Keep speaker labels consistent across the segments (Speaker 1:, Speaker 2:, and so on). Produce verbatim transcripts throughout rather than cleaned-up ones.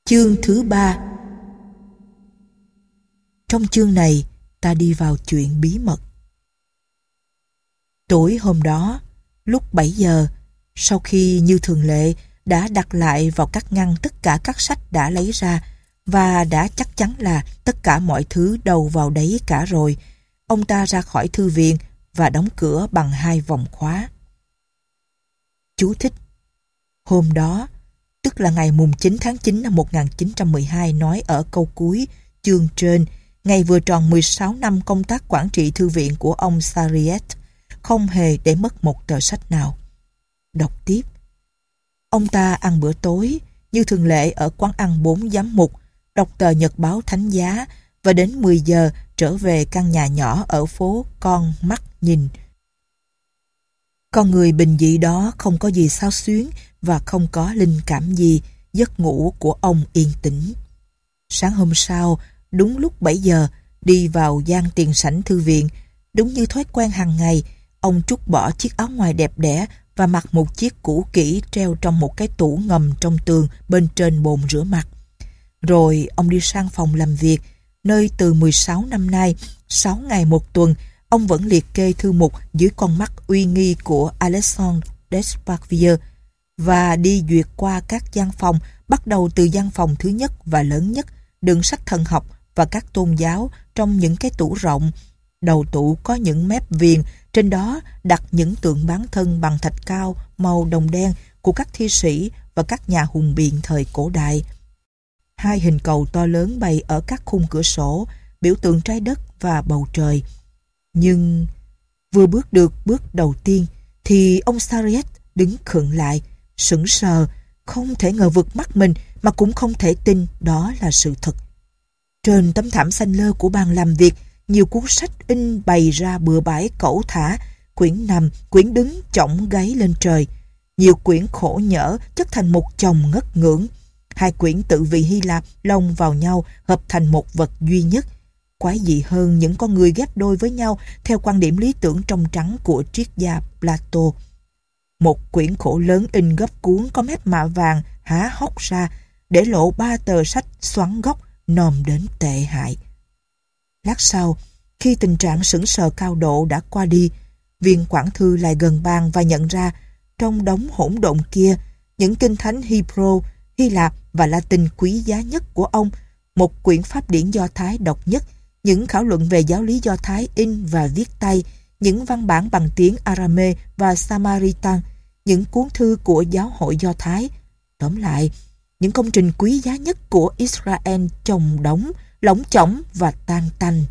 Speaker 1: Chương thứ ba. Trong chương này, ta đi vào chuyện bí mật. Tối hôm đó, lúc bảy giờ, sau khi như thường lệ đã đặt lại vào các ngăn tất cả các sách đã lấy ra và đã chắc chắn là tất cả mọi thứ đầu vào đấy cả rồi, ông ta ra khỏi thư viện và đóng cửa bằng hai vòng khóa. Chú thích: hôm đó, tức là ngày mùng chín tháng chín năm một nghìn chín trăm mười hai, nói ở câu cuối chương trên, ngày vừa tròn mười sáu năm công tác quản trị thư viện của ông Sarriette, không hề để mất một tờ sách nào. Đọc tiếp. Ông ta ăn bữa tối, như thường lệ ở quán ăn bốn giám mục, đọc tờ nhật báo Thánh Giá và đến mười giờ trở về căn nhà nhỏ ở phố Con Mắt Nhìn. Con người bình dị đó không có gì xao xuyến và không có linh cảm gì, giấc ngủ của ông yên tĩnh. Sáng hôm sau, đúng lúc bảy giờ, đi vào gian tiền sảnh thư viện, đúng như thói quen hàng ngày, ông trút bỏ chiếc áo ngoài đẹp đẽ và mặc một chiếc cũ kỹ treo trong một cái tủ ngầm trong tường bên trên bồn rửa mặt. Rồi ông đi sang phòng làm việc, nơi từ mười sáu năm nay, sáu ngày một tuần, ông vẫn liệt kê thư mục dưới con mắt uy nghi của Alexandre Despakvier và đi duyệt qua các gian phòng, bắt đầu từ gian phòng thứ nhất và lớn nhất, đựng sách thần học và các tôn giáo trong những cái tủ rộng. Đầu tủ có những mép viền, trên đó đặt những tượng bán thân bằng thạch cao màu đồng đen của các thi sĩ và các nhà hùng biện thời cổ đại. Hai hình cầu to lớn bày ở các khung cửa sổ, biểu tượng trái đất và bầu trời. Nhưng vừa bước được bước đầu tiên thì ông Sarriette đứng khựng lại, sững sờ, không thể ngờ vực mắt mình mà cũng không thể tin đó là sự thật. Trên tấm thảm xanh lơ của bàn làm việc, nhiều cuốn sách in bày ra bừa bãi cẩu thả, quyển nằm, quyển đứng chổng gáy lên trời. Nhiều quyển khổ nhỡ chất thành một chồng ngất ngưỡng. Hai quyển tự vị Hy Lạp lồng vào nhau hợp thành một vật duy nhất. Quái dị hơn những con người ghép đôi với nhau theo quan điểm lý tưởng trong trắng của triết gia Plato. Một quyển khổ lớn in gấp cuốn có mép mạ vàng há hốc ra, để lộ ba tờ sách xoắn góc nòm đến tệ hại. Lát sau, khi tình trạng sững sờ cao độ đã qua đi, viên quản thư lại gần bàn và nhận ra trong đống hỗn độn kia những kinh thánh Hebrew, Hy Lạp và Latin quý giá nhất của ông, một quyển pháp điển Do Thái độc nhất, những khảo luận về giáo lý Do Thái in và viết tay, những văn bản bằng tiếng Arame và Samaritan, những cuốn thư của giáo hội Do Thái. Tóm lại, những công trình quý giá nhất của Israel chồng đống, lỏng chỏng và tan tành.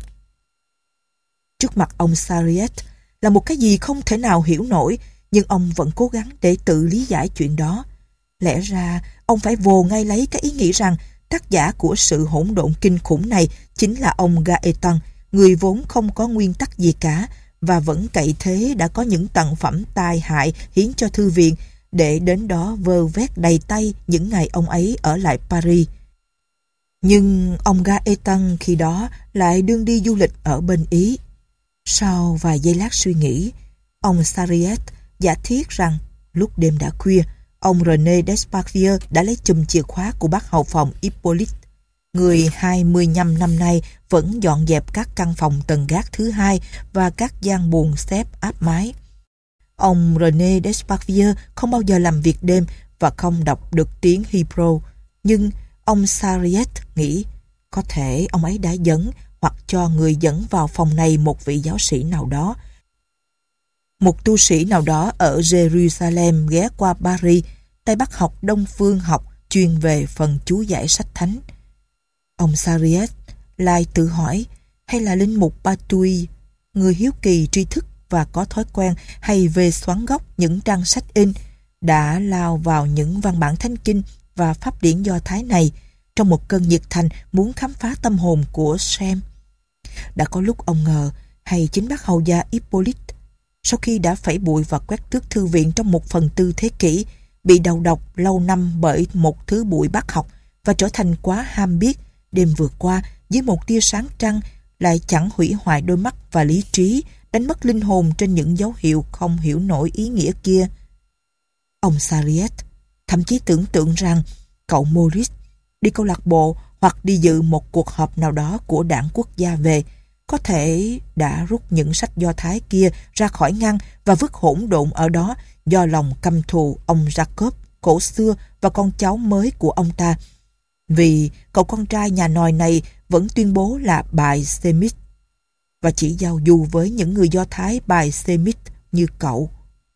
Speaker 1: Trước mặt ông Sarriette là một cái gì không thể nào hiểu nổi, nhưng ông vẫn cố gắng để tự lý giải chuyện đó. Lẽ ra, ông phải vồ ngay lấy cái ý nghĩ rằng tác giả của sự hỗn độn kinh khủng này chính là ông Gaëtan, người vốn không có nguyên tắc gì cả và vẫn cậy thế đã có những tặng phẩm tai hại hiến cho thư viện để đến đó vơ vét đầy tay những ngày ông ấy ở lại Paris. Nhưng ông Gaëtan khi đó lại đương đi du lịch ở bên Ý. Sau vài giây lát suy nghĩ, ông Sarriette giả thiết rằng lúc đêm đã khuya, ông René Despakvier đã lấy chùm chìa khóa của bác hầu phòng Hippolyte, người hai mươi lăm năm nay vẫn dọn dẹp các căn phòng tầng gác thứ hai và các gian buồng xếp áp mái. Ông René Despakvier không bao giờ làm việc đêm và không đọc được tiếng Hebrew, nhưng ông Sarriette nghĩ có thể ông ấy đã dẫn hoặc cho người dẫn vào phòng này một vị giáo sĩ nào đó. Một tu sĩ nào đó ở Jerusalem ghé qua Paris, Tây Bắc học Đông Phương học chuyên về phần chú giải sách thánh. Ông Sarriette lại tự hỏi, hay là linh mục Batui, người hiếu kỳ tri thức và có thói quen hay về xoắn góc những trang sách in, đã lao vào những văn bản thánh kinh và pháp điển Do Thái này trong một cơn nhiệt thành muốn khám phá tâm hồn của Sem. Đã có lúc ông ngờ, hay chính bác hầu gia Hippolyte, sau khi đã phẩy bụi và quét tước thư viện trong một phần tư thế kỷ, bị đầu độc lâu năm bởi một thứ bụi bác học và trở thành quá ham biết, đêm vừa qua dưới một tia sáng trăng lại chẳng hủy hoại đôi mắt và lý trí, đánh mất linh hồn trên những dấu hiệu không hiểu nổi ý nghĩa kia. Ông Sarriette thậm chí tưởng tượng rằng cậu Maurice đi câu lạc bộ hoặc đi dự một cuộc họp nào đó của đảng quốc gia về, có thể đã rút những sách Do Thái kia ra khỏi ngăn và vứt hỗn độn ở đó do lòng căm thù ông Jacob cổ xưa và con cháu mới của ông ta. Vì cậu con trai nhà nòi này vẫn tuyên bố là bài Semit và chỉ giao du với những người Do Thái bài Semit như cậu.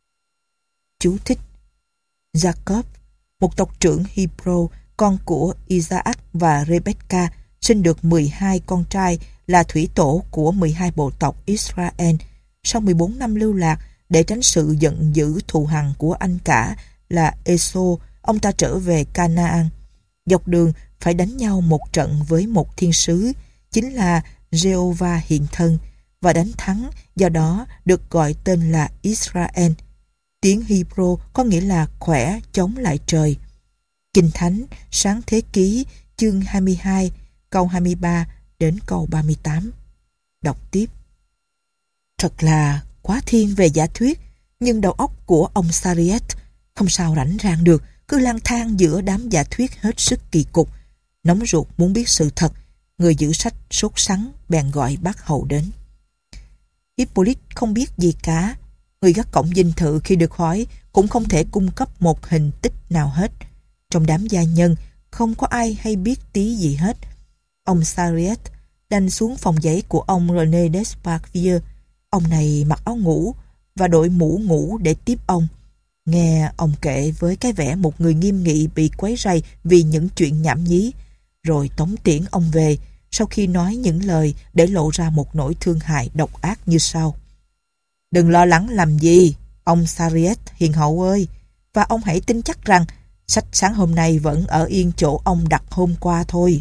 Speaker 1: Chú thích: Jacob, một tộc trưởng Hebrew, con của Isaac và Rebecca, sinh được mười hai con trai, là thủy tổ của mười hai bộ tộc Israel. Sau mười bốn năm lưu lạc, để tránh sự giận dữ thù hằn của anh cả là Esau, ông ta trở về Canaan. Dọc đường phải đánh nhau một trận với một thiên sứ, chính là Jehovah hiện thân, và đánh thắng, do đó được gọi tên là Israel. Tiếng Hebrew có nghĩa là khỏe chống lại trời. Kinh Thánh, Sáng Thế Ký, chương hai mươi hai, câu hai mươi ba đến câu ba mươi tám. Đọc tiếp. Thật là quá thiên về giả thuyết, nhưng đầu óc của ông Sariet không sao rảnh rang được, cứ lang thang giữa đám giả thuyết hết sức kỳ cục. Nóng ruột muốn biết sự thật, người giữ sách sốt sắng bèn gọi bác hầu đến. Hippolyte không biết gì cả. Người gác cổng dinh thự khi được hỏi cũng không thể cung cấp một hình tích nào hết. Trong đám gia nhân không có ai hay biết tí gì hết. Ông Sariet đành xuống phòng giấy của ông René Desparvieu. Ông này mặc áo ngủ và đội mũ ngủ để tiếp ông. Nghe ông kể với cái vẻ một người nghiêm nghị bị quấy rầy vì những chuyện nhảm nhí, rồi tống tiễn ông về sau khi nói những lời để lộ ra một nỗi thương hại độc ác như sau. Đừng lo lắng làm gì, ông Sariet hiền hậu ơi, và ông hãy tin chắc rằng sách sáng hôm nay vẫn ở yên chỗ ông đặt hôm qua thôi.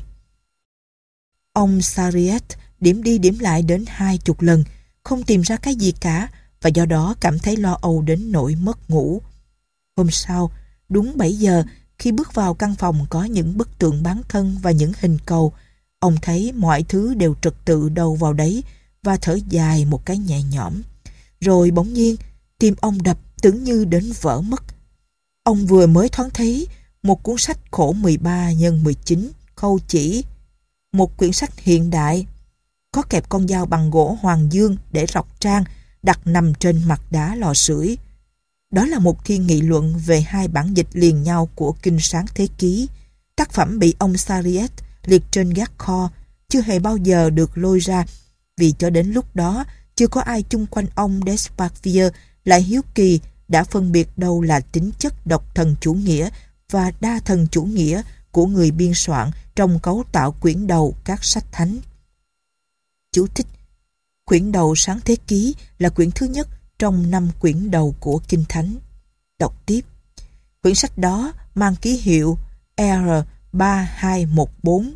Speaker 1: Ông Sariet điểm đi điểm lại đến hai chục lần, không tìm ra cái gì cả, và do đó cảm thấy lo âu đến nỗi mất ngủ. Hôm sau, đúng bảy giờ, khi bước vào căn phòng có những bức tượng bán thân và những hình cầu, ông thấy mọi thứ đều trật tự đâu vào đấy và thở dài một cái nhẹ nhõm. Rồi bỗng nhiên, tim ông đập tưởng như đến vỡ mất. Ông vừa mới thoáng thấy một cuốn sách khổ mười ba nhân mười chín khâu chỉ, một quyển sách hiện đại, có kẹp con dao bằng gỗ hoàng dương để rọc trang, đặt nằm trên mặt đá lò sưởi. Đó là một thiên nghị luận về hai bản dịch liền nhau của Kinh Sáng Thế Ký. Tác phẩm bị ông Sariet liệt trên gác kho, chưa hề bao giờ được lôi ra, vì cho đến lúc đó chưa có ai chung quanh ông Desparvieu lại hiếu kỳ đã phân biệt đâu là tính chất độc thần chủ nghĩa và đa thần chủ nghĩa của người biên soạn trong cấu tạo quyển đầu các sách thánh. Chú thích: quyển đầu Sáng Thế Ký là quyển thứ nhất trong năm quyển đầu của Kinh Thánh. Đọc tiếp. Quyển sách đó mang ký hiệu R ba hai một bốn,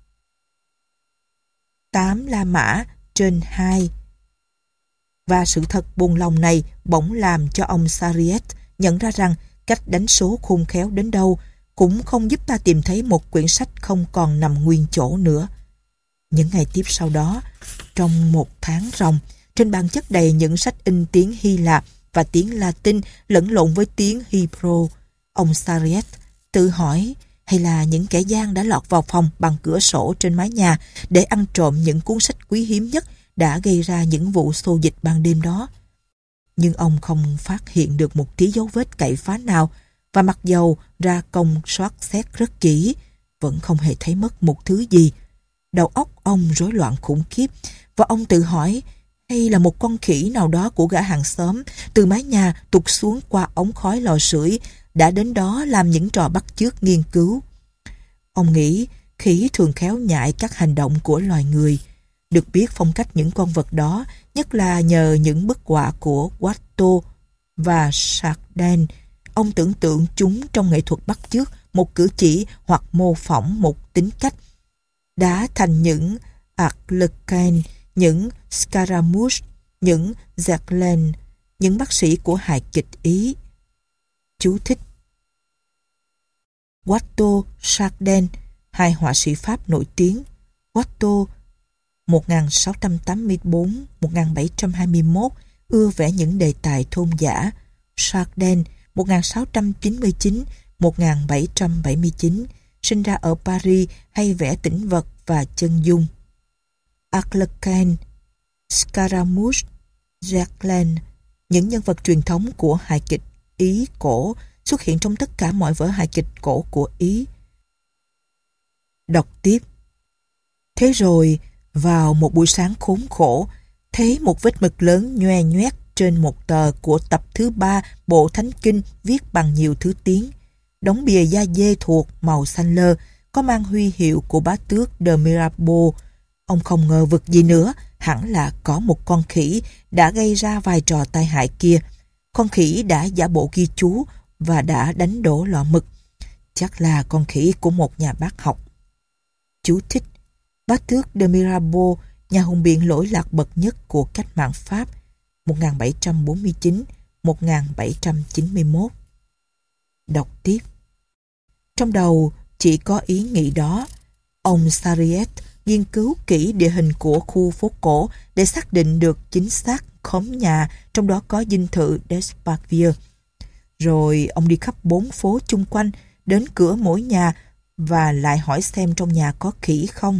Speaker 1: tám La Mã trên hai. Và sự thật buồn lòng này bỗng làm cho ông Sariet nhận ra rằng cách đánh số khôn khéo đến đâu cũng không giúp ta tìm thấy một quyển sách không còn nằm nguyên chỗ nữa. Những ngày tiếp sau đó, trong một tháng ròng, trên bàn chất đầy những sách in tiếng Hy Lạp và tiếng Latin lẫn lộn với tiếng Hebrew. Ông Sariet tự hỏi hay là những kẻ gian đã lọt vào phòng bằng cửa sổ trên mái nhà để ăn trộm những cuốn sách quý hiếm nhất đã gây ra những vụ xô dịch ban đêm đó. Nhưng ông không phát hiện được một tí dấu vết cậy phá nào, và mặc dầu ra công soát xét rất kỹ, vẫn không hề thấy mất một thứ gì. Đầu óc ông rối loạn khủng khiếp, và ông tự hỏi hay là một con khỉ nào đó của gã hàng xóm từ mái nhà tụt xuống qua ống khói lò sưởi đã đến đó làm những trò bắt chước nghiên cứu. Ông nghĩ khỉ thường khéo nhại các hành động của loài người. Được biết phong cách những con vật đó, nhất là nhờ những bức họa của Watteau và Chardin, ông tưởng tượng chúng trong nghệ thuật bắt chước một cử chỉ hoặc mô phỏng một tính cách, đã thành những Arlequin, những Scaramouche, những Jacqueline, những bác sĩ của hài kịch Ý. Chú thích: Watteau, Chardin, hai họa sĩ Pháp nổi tiếng. Watteau một nghìn sáu trăm tám mươi tư đến một nghìn bảy trăm hai mươi mốt ưa vẽ những đề tài thôn dã. Chardin một nghìn sáu trăm chín mươi chín đến một nghìn bảy trăm bảy mươi chín sinh ra ở Paris hay vẽ tĩnh vật và chân dung. Arlequin, Scaramouche, Jacqueline, những nhân vật truyền thống của hài kịch Ý cổ xuất hiện trong tất cả mọi vở hài kịch cổ của Ý. Đọc tiếp. Thế rồi, vào một buổi sáng khốn khổ, thấy một vết mực lớn nhoe nhoét trên một tờ của tập thứ ba bộ Thánh Kinh viết bằng nhiều thứ tiếng. Đống bìa da dê thuộc màu xanh lơ, có mang huy hiệu của bá tước de Mirabeau. Ông không ngờ vực gì nữa, hẳn là có một con khỉ đã gây ra vài trò tai hại kia. Con khỉ đã giả bộ ghi chú và đã đánh đổ lọ mực. Chắc là con khỉ của một nhà bác học. Chú thích: bá tước de Mirabeau, nhà hùng biện lỗi lạc bậc nhất của cách mạng Pháp, một nghìn bảy trăm bốn mươi chín đến một nghìn bảy trăm chín mươi mốt. Đọc tiếp. Trong đầu chỉ có ý nghĩ đó, ông Sarriette nghiên cứu kỹ địa hình của khu phố cổ để xác định được chính xác khóm nhà, trong đó có dinh thự Desparvieu. Rồi ông đi khắp bốn phố chung quanh, đến cửa mỗi nhà và lại hỏi xem trong nhà có khỉ không.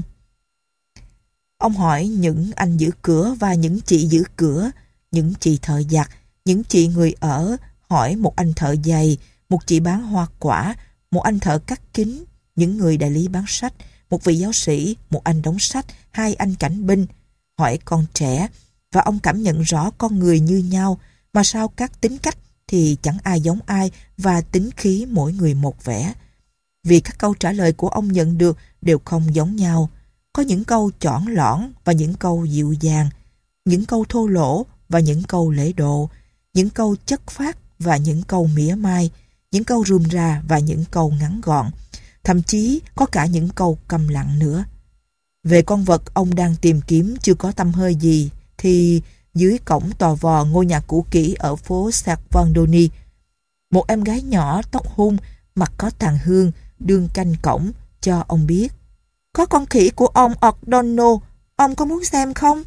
Speaker 1: Ông hỏi những anh giữ cửa và những chị giữ cửa, những chị thợ giặt, những chị người ở, hỏi một anh thợ giày, một chị bán hoa quả, một anh thợ cắt kính, những người đại lý bán sách, một vị giáo sĩ, một anh đóng sách, hai anh cảnh binh, hỏi con trẻ, và ông cảm nhận rõ con người như nhau, mà sao các tính cách thì chẳng ai giống ai và tính khí mỗi người một vẻ. Vì các câu trả lời của ông nhận được đều không giống nhau. Có những câu chỏn lõn và những câu dịu dàng, những câu thô lỗ và những câu lễ độ, những câu chất phác và những câu mỉa mai, những câu rườm rà và những câu ngắn gọn, thậm chí có cả những câu câm lặng nữa. Về con vật ông đang tìm kiếm chưa có tăm hơi gì, thì dưới cổng tò vò ngôi nhà cũ kỹ ở phố Saint-Vendôme, một em gái nhỏ tóc hung, mặt có tàn hương, đương canh cổng cho ông biết: có con khỉ của ông O'Donnell, ông có muốn xem không?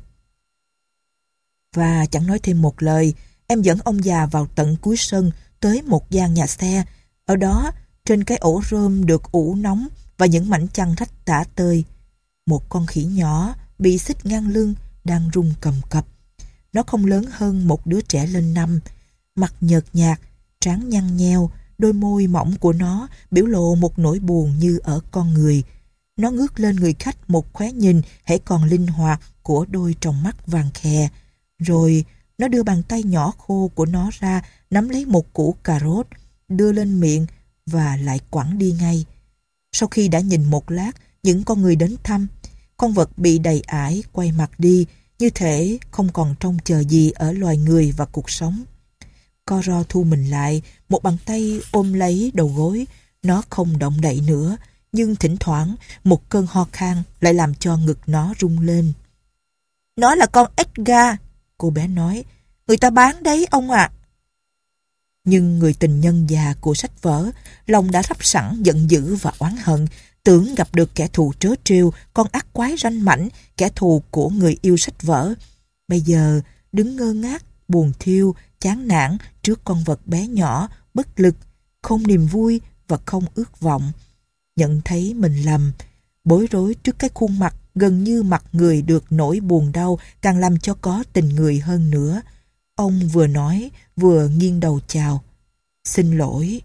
Speaker 1: Và chẳng nói thêm một lời, em dẫn ông già vào tận cuối sân, tới một gian nhà xe. Ở đó, trên cái ổ rơm được ủ nóng và những mảnh chăn rách tả tơi, một con khỉ nhỏ bị xích ngang lưng đang rung cầm cập. Nó không lớn hơn một đứa trẻ lên năm, mặt nhợt nhạt, trán nhăn nheo, đôi môi mỏng của nó biểu lộ một nỗi buồn như ở con người. Nó ngước lên người khách một khóe nhìn hãy còn linh hoạt của đôi tròng mắt vàng khè. Rồi nó đưa bàn tay nhỏ khô của nó ra, nắm lấy một củ cà rốt, đưa lên miệng và lại quẳng đi ngay. Sau khi đã nhìn một lát những con người đến thăm, con vật bị đầy ải quay mặt đi, như thể không còn trông chờ gì ở loài người và cuộc sống. Co ro thu mình lại, một bàn tay ôm lấy đầu gối. Nó không động đậy nữa, nhưng thỉnh thoảng một cơn ho khan lại làm cho ngực nó rung lên. Nó là con Edgar, cô bé nói. Người ta bán đấy ông ạ. À. Nhưng người tình nhân già của sách vở, lòng đã rắp sẵn giận dữ và oán hận, tưởng gặp được kẻ thù trớ trêu, con ác quái ranh mãnh, kẻ thù của người yêu sách vở. Bây giờ đứng ngơ ngác, buồn thiêu, chán nản trước con vật bé nhỏ, bất lực, không niềm vui và không ước vọng. Nhận thấy mình lầm, bối rối trước cái khuôn mặt gần như mặt người được nỗi buồn đau càng làm cho có tình người hơn nữa. Ông vừa nói vừa nghiêng đầu chào. Xin lỗi.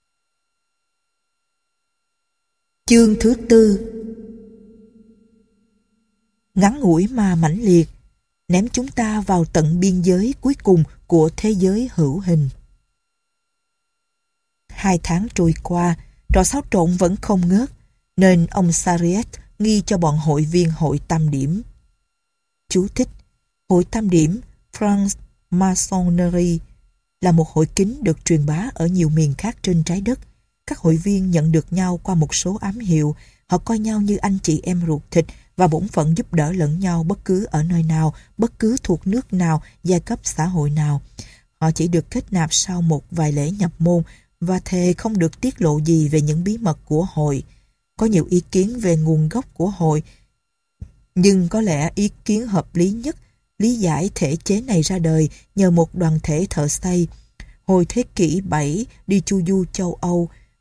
Speaker 1: Chương thứ tư. Ngắn ngủi mà mãnh liệt, ném chúng ta vào tận biên giới cuối cùng của thế giới hữu hình. Hai tháng trôi qua, trò xáo trộn vẫn không ngớt, nên ông Sarriette nghi cho bọn hội viên hội Tam Điểm. Chú thích: hội Tam Điểm, France Masonnerie, là một hội kín được truyền bá ở nhiều miền khác trên trái đất. Các hội viên nhận được nhau qua một số ám hiệu. Họ coi nhau như anh chị em ruột thịt và bổn phận giúp đỡ lẫn nhau bất cứ ở nơi nào, bất cứ thuộc nước nào, giai cấp xã hội nào. Họ chỉ được kết nạp sau một vài lễ nhập môn và thề không được tiết lộ gì về những bí mật của hội. Có nhiều ý kiến về nguồn gốc của hội, nhưng có lẽ ý kiến hợp lý nhất lý giải thể chế này ra đời nhờ một đoàn thể thợ xây. Hồi thế kỷ bảy đi chu du châu Âu,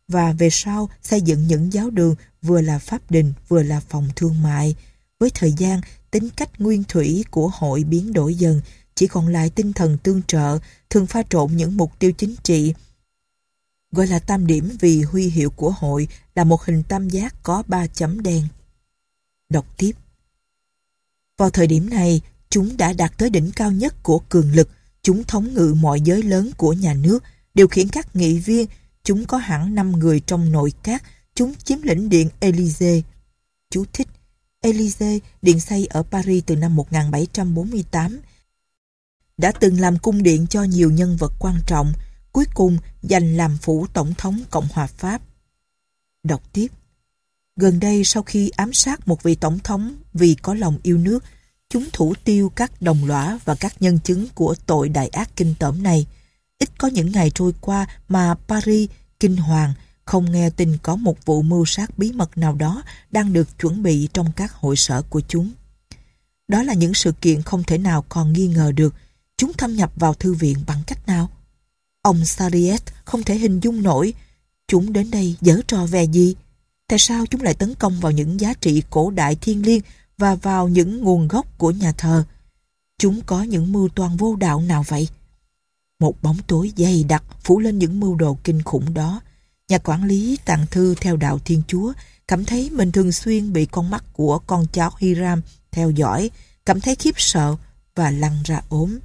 Speaker 1: và về sau xây dựng những giáo đường vừa là pháp đình vừa là phòng thương mại. Với thời gian, tính cách nguyên thủy của hội biến đổi dần, chỉ còn lại tinh thần tương trợ, thường pha trộn những mục tiêu chính trị. Gọi là tam điểm vì huy hiệu của hội là một hình tam giác có ba chấm đen. Đọc tiếp. Vào thời điểm này, chúng đã đạt tới đỉnh cao nhất của cường lực. Chúng thống ngự mọi giới lớn của nhà nước, điều khiển các nghị viên. Chúng có hẳn năm người trong nội các. Chúng chiếm lĩnh điện Élysée. Chú thích: Élysée, điện xây ở Paris từ năm một nghìn bảy trăm bốn mươi tám, đã từng làm cung điện cho nhiều nhân vật quan trọng, cuối cùng giành làm phủ tổng thống Cộng hòa Pháp. Đọc tiếp. Gần đây, sau khi ám sát một vị tổng thống vì có lòng yêu nước, chúng thủ tiêu các đồng lõa và các nhân chứng của tội đại ác kinh tởm này. Ít có những ngày trôi qua mà Paris kinh hoàng không nghe tin có một vụ mưu sát bí mật nào đó đang được chuẩn bị trong các hội sở của chúng. Đó là những sự kiện không thể nào còn nghi ngờ được. Chúng thâm nhập vào thư viện bằng cách nào? Ông Sarriette không thể hình dung nổi. Chúng đến đây giở trò về gì? Tại sao chúng lại tấn công vào những giá trị cổ đại thiêng liêng và vào những nguồn gốc của nhà thờ? Chúng có những mưu toan vô đạo nào vậy? Một bóng tối dày đặc phủ lên những mưu đồ kinh khủng đó. Nhà quản lý tàng thư theo đạo Thiên Chúa cảm thấy mình thường xuyên bị con mắt của con cháu Hiram theo dõi, cảm thấy khiếp sợ và lăn ra ốm.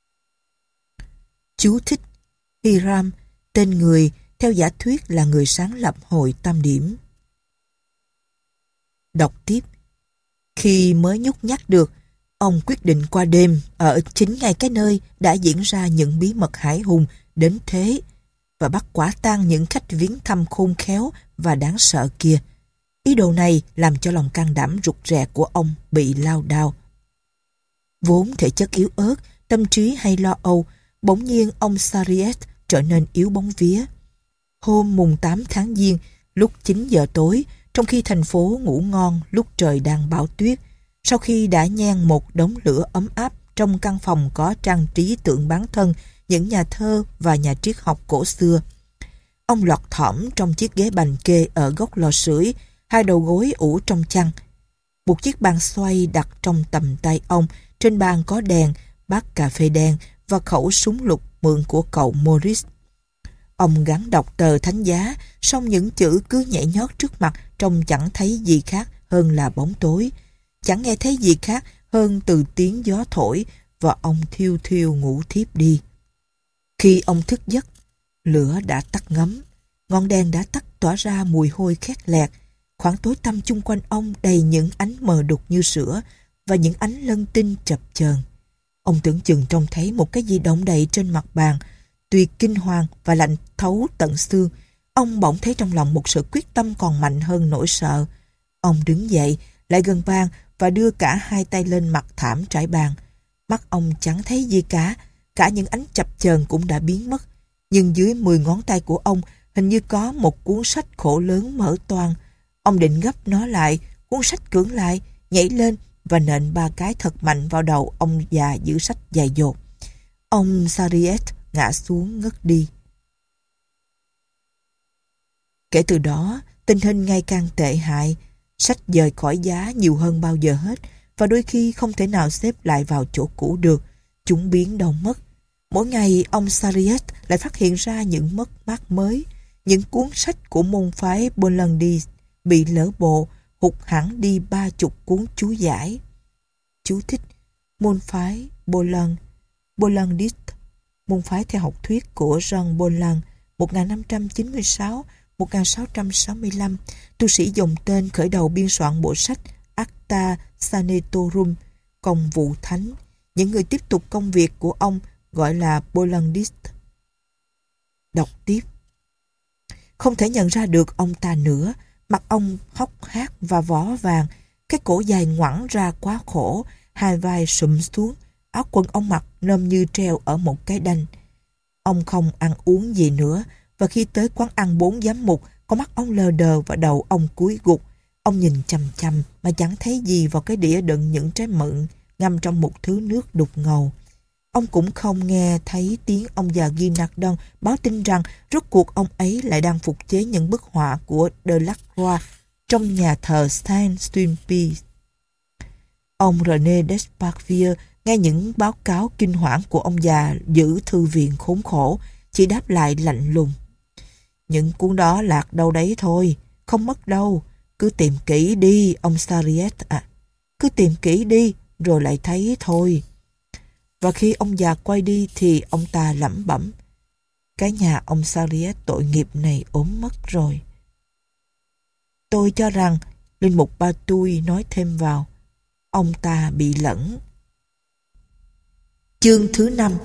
Speaker 1: Chú thích: Hiram, tên người theo giả thuyết là người sáng lập hội Tam Điểm. Đọc tiếp. Khi mới nhúc nhắc được, ông quyết định qua đêm ở chính ngay cái nơi đã diễn ra những bí mật hải hùng đến thế và bắt quả tang những khách viếng thăm khôn khéo và đáng sợ kia. Ý đồ này làm cho lòng can đảm rụt rè của ông bị lao đao. Vốn thể chất yếu ớt, tâm trí hay lo âu, bỗng nhiên ông Sarriette trở nên yếu bóng vía. Hôm mùng tám tháng Giêng, lúc chín giờ tối, trong khi thành phố ngủ ngon lúc trời đang bão tuyết, sau khi đã nhen một đống lửa ấm áp trong căn phòng có trang trí tượng bán thân những nhà thơ và nhà triết học cổ xưa, ông lọt thỏm trong chiếc ghế bành kê ở góc lò sưởi, hai đầu gối ủ trong chăn. Một chiếc bàn xoay đặt trong tầm tay ông, trên bàn có đèn, bát cà phê đen và khẩu súng lục mượn của cậu Maurice. Ông gắng đọc tờ thánh giá, song những chữ cứ nhảy nhót trước mặt trông chẳng thấy gì khác hơn là bóng tối. Chẳng nghe thấy gì khác hơn từ tiếng gió thổi và ông thiêu thiêu ngủ thiếp đi. Khi ông thức giấc, lửa đã tắt ngấm, ngọn đèn đã tắt tỏa ra mùi hôi khét lẹt. Khoảng tối tăm chung quanh ông đầy những ánh mờ đục như sữa và những ánh lân tinh chập chờn. Ông tưởng chừng trông thấy một cái gì động đậy trên mặt bàn. Tuy kinh hoàng và lạnh thấu tận xương, ông bỗng thấy trong lòng một sự quyết tâm còn mạnh hơn nỗi sợ. Ông đứng dậy, lại gần bàn và đưa cả hai tay lên mặt thảm trải bàn. Mắt ông chẳng thấy gì cả, cả những ánh chập chờn cũng đã biến mất. Nhưng dưới mười ngón tay của ông hình như có một cuốn sách khổ lớn mở toang. Ông định gấp nó lại, cuốn sách cưỡng lại, nhảy lên và nện ba cái thật mạnh vào đầu ông già giữ sách dại dột. Ông Sarriette ngã xuống ngất đi. Kể từ đó, tình hình ngày càng tệ hại. Sách dời khỏi giá nhiều hơn bao giờ hết và đôi khi không thể nào xếp lại vào chỗ cũ được. Chúng biến đâu mất. Mỗi ngày ông Sarriette lại phát hiện ra những mất mát mới. Những cuốn sách của môn phái Bollandiste bị lỡ bộ, hụt hẳn đi ba chục cuốn chú giải. Chú thích: môn phái Bolland, Bollandiste, môn phái theo học thuyết của Jean Bolland, một nghìn năm trăm chín mươi sáu đến một nghìn sáu trăm sáu mươi lăm, tu sĩ dòng tên khởi đầu biên soạn bộ sách Acta Sanetorum, công vụ thánh. Những người tiếp tục công việc của ông gọi là Bollandiste. Đọc tiếp. Không thể nhận ra được ông ta nữa. Mặt ông hốc hác và vó vàng, cái cổ dài ngoẵng ra quá khổ, hai vai sụm xuống, áo quần ông mặc nôm như treo ở một cái đanh. Ông không ăn uống gì nữa, và khi tới quán ăn bốn giám mục, con mắt ông lờ đờ và đầu ông cúi gục. Ông nhìn chằm chằm mà chẳng thấy gì vào cái đĩa đựng những trái mận ngâm trong một thứ nước đục ngầu. Ông cũng không nghe thấy tiếng ông già Guinardon báo tin rằng rốt cuộc ông ấy lại đang phục chế những bức họa của Delacroix trong nhà thờ Saint-Sulpice. Ông René Desparvieu nghe những báo cáo kinh hoảng của ông già giữ thư viện khốn khổ, chỉ đáp lại lạnh lùng: những cuốn đó lạc đâu đấy thôi, không mất đâu, cứ tìm kỹ đi ông Sariette à, cứ tìm kỹ đi rồi lại thấy thôi. Và khi ông già quay đi thì ông ta lẩm bẩm: cái nhà ông Sariette tội nghiệp này ốm mất rồi. Tôi cho rằng, linh mục Ba Tui nói thêm vào, ông ta bị lẫn. Chương thứ năm.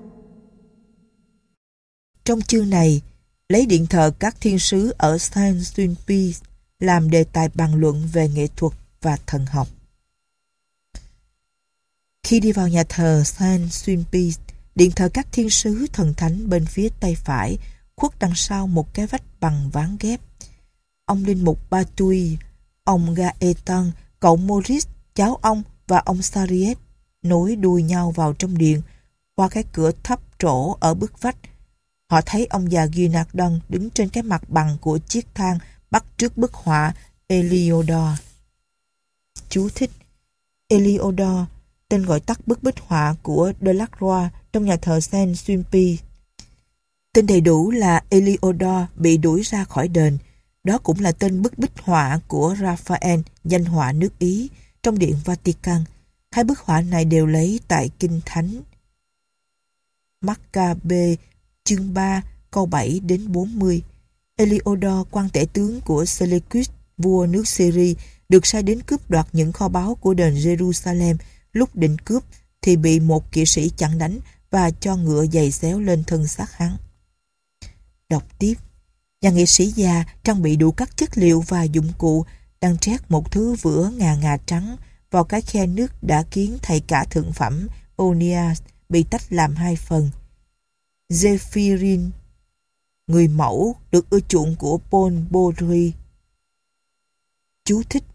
Speaker 1: Trong chương này, lấy điện thờ các thiên sứ ở Saint-Sulpice làm đề tài bàn luận về nghệ thuật và thần học. Khi đi vào nhà thờ Saint-Sulpice, điện thờ các thiên sứ thần thánh bên phía tay phải, khuất đằng sau một cái vách bằng ván ghép. Ông linh mục Ba Tui, ông Gaëtan, cậu Maurice, cháu ông và ông Sariette nối đuôi nhau vào trong điện qua cái cửa thấp trổ ở bức vách. Họ thấy ông già Guinardon đứng trên cái mặt bằng của chiếc thang bắt trước bức họa Heliodore. Chú thích: Heliodore, tên gọi tắt bức bích họa của Delacroix trong nhà thờ Saint-Sulpice. Tên đầy đủ là Heliodore bị đuổi ra khỏi đền. Đó cũng là tên bức bích họa của Raphael, danh họa nước Ý, trong Điện Vatican. Hai bức họa này đều lấy tại Kinh Thánh. Maccabe chương ba câu bảy đến bốn mươi. Heliodore, quan tể tướng của Seleucus, vua nước Syria, được sai đến cướp đoạt những kho báu của đền Jerusalem. Lúc định cướp thì bị một kỵ sĩ chặn đánh và cho ngựa giày xéo lên thân xác hắn. Đọc tiếp. Nhà nghệ sĩ già trang bị đủ các chất liệu và dụng cụ, đang trét một thứ vữa ngà ngà trắng vào cái khe nước đã khiến thầy cả thượng phẩm Onias bị tách làm hai phần. Zephyrin, người mẫu được ưa chuộng của Paul Baudry. Chú thích: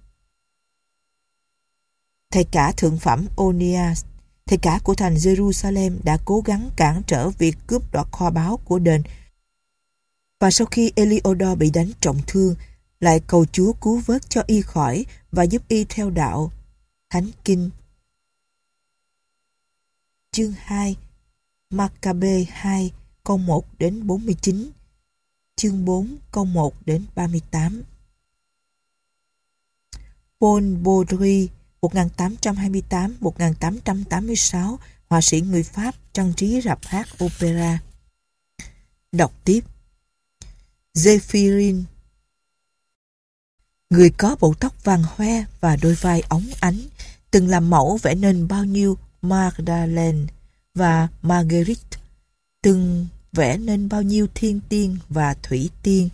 Speaker 1: thầy cả thượng phẩm Onias, thầy cả của thành Jerusalem, đã cố gắng cản trở việc cướp đoạt kho báu của đền, và sau khi Heliodore bị đánh trọng thương, lại cầu Chúa cứu vớt cho y khỏi và giúp y theo đạo Thánh Kinh. Chương hai. Maccabe hai câu một đến bốn mươi chín. Chương bốn câu một đến ba mươi tám. Paul Baudry một nghìn tám trăm hai mươi tám đến một nghìn tám trăm tám mươi sáu, họa sĩ người Pháp, trang trí rạp hát opera. Đọc tiếp. Zephyrin, người có bộ tóc vàng hoe và đôi vai óng ánh, từng làm mẫu vẽ nên bao nhiêu Magdalene và Marguerite, từng vẽ nên bao nhiêu thiên tiên và thủy tiên.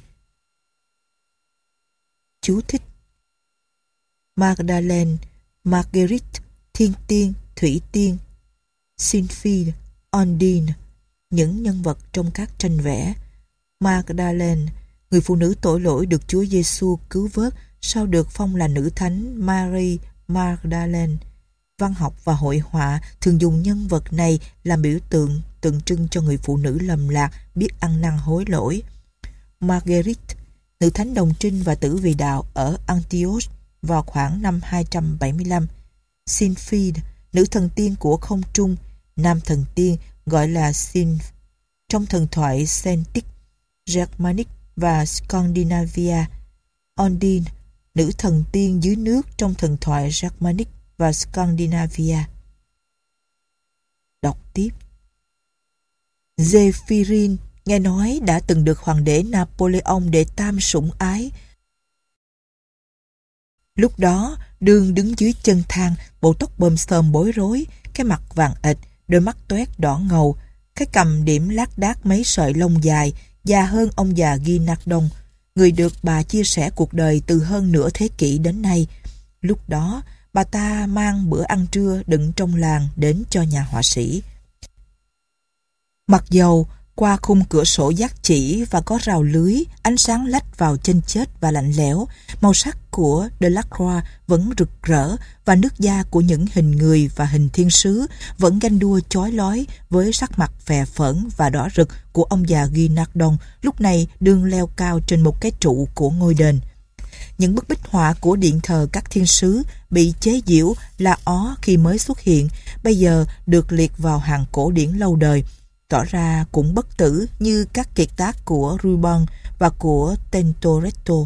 Speaker 1: Chú thích: Magdalene, Marguerite, thiên tiên, thủy tiên, Sylphide, Ondine, những nhân vật trong các tranh vẽ. Magdalene, người phụ nữ tội lỗi được Chúa Giêsu cứu vớt sau được phong là nữ thánh Marie Magdalene. Văn học và hội họa thường dùng nhân vật này làm biểu tượng tượng trưng cho người phụ nữ lầm lạc, biết ăn năn hối lỗi. Marguerite, nữ thánh đồng trinh và tử vì đạo ở Antioch vào khoảng năm hai trăm bảy mươi lăm. Sylphide, nữ thần tiên của không trung, nam thần tiên gọi là Sylph trong thần thoại Celtic, Germanic và Scandinavia. Ondine, nữ thần tiên dưới nước trong thần thoại Germanic và Scandinavia. Đọc tiếp. Zephyrin nghe nói đã từng được hoàng đế Napoleon đệ tam sủng ái. Lúc đó, đương đứng dưới chân thang, bộ tóc bơm xồm bối rối, cái mặt vàng ệch, đôi mắt toét đỏ ngầu, cái cằm điểm lác đác mấy sợi lông dài, già hơn ông già Guinardon, người được bà chia sẻ cuộc đời từ hơn nửa thế kỷ đến nay. Lúc đó, bà ta mang bữa ăn trưa đựng trong làng đến cho nhà họa sĩ. Mặc dầu Qua khung cửa sổ giác chỉ và có rào lưới, ánh sáng lách vào chân chết và lạnh lẽo, màu sắc của Delacroix vẫn rực rỡ và nước da của những hình người và hình thiên sứ vẫn ganh đua chói lói với sắc mặt phè phỡn và đỏ rực của ông già Guinardon lúc này đương leo cao trên một cái trụ của ngôi đền. Những bức bích họa của điện thờ các thiên sứ bị chế giễu la ó khi mới xuất hiện, bây giờ được liệt vào hàng cổ điển lâu đời, tỏ ra cũng bất tử như các kiệt tác của Rubens và của Tintoretto.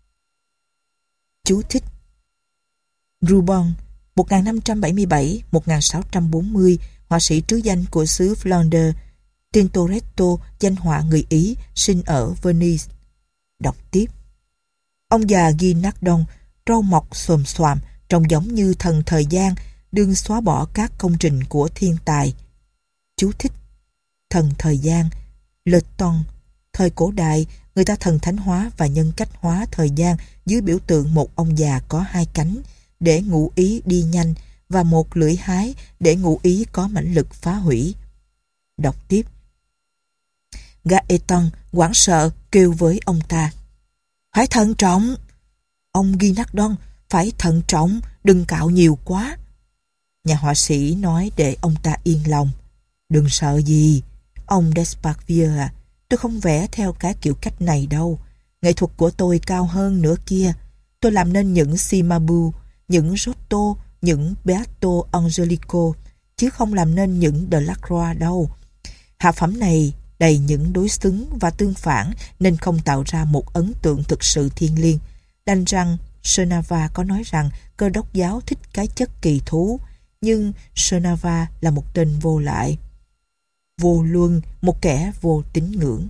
Speaker 1: Chú thích: Rubens một nghìn năm trăm bảy mươi bảy đến một nghìn sáu trăm bốn mươi, họa sĩ trứ danh của xứ Flanders. Tintoretto, danh họa người Ý, sinh ở Venice. Đọc tiếp: ông già Guinardon, râu mọc xồm xoàm, trông giống như thần thời gian, đương xóa bỏ các công trình của thiên tài. Chú thích: thần thời gian, Le Temps. Thời cổ đại, người ta thần thánh hóa và nhân cách hóa thời gian dưới biểu tượng một ông già có hai cánh để ngụ ý đi nhanh và một lưỡi hái để ngụ ý có mãnh lực phá hủy. Đọc tiếp: Gaëtan hoảng sợ kêu với ông ta: phải thận trọng! Ông Guinardon, phải thận trọng, đừng cạo nhiều quá. Nhà họa sĩ nói để ông ta yên lòng: đừng sợ gì, ông Desparvieu à, tôi không vẽ theo cái kiểu cách này đâu. Nghệ thuật của tôi cao hơn nữa kia. Tôi làm nên những Cimabue, những Giotto, những Beato Angelico, chứ không làm nên những Delacroix đâu. Hạ phẩm này đầy những đối xứng và tương phản nên không tạo ra một ấn tượng thực sự thiêng liêng. Đành rằng Chenava có nói rằng Cơ đốc giáo thích cái chất kỳ thú, nhưng Chenava là một tên vô lại, vô luân, một kẻ vô tín ngưỡng.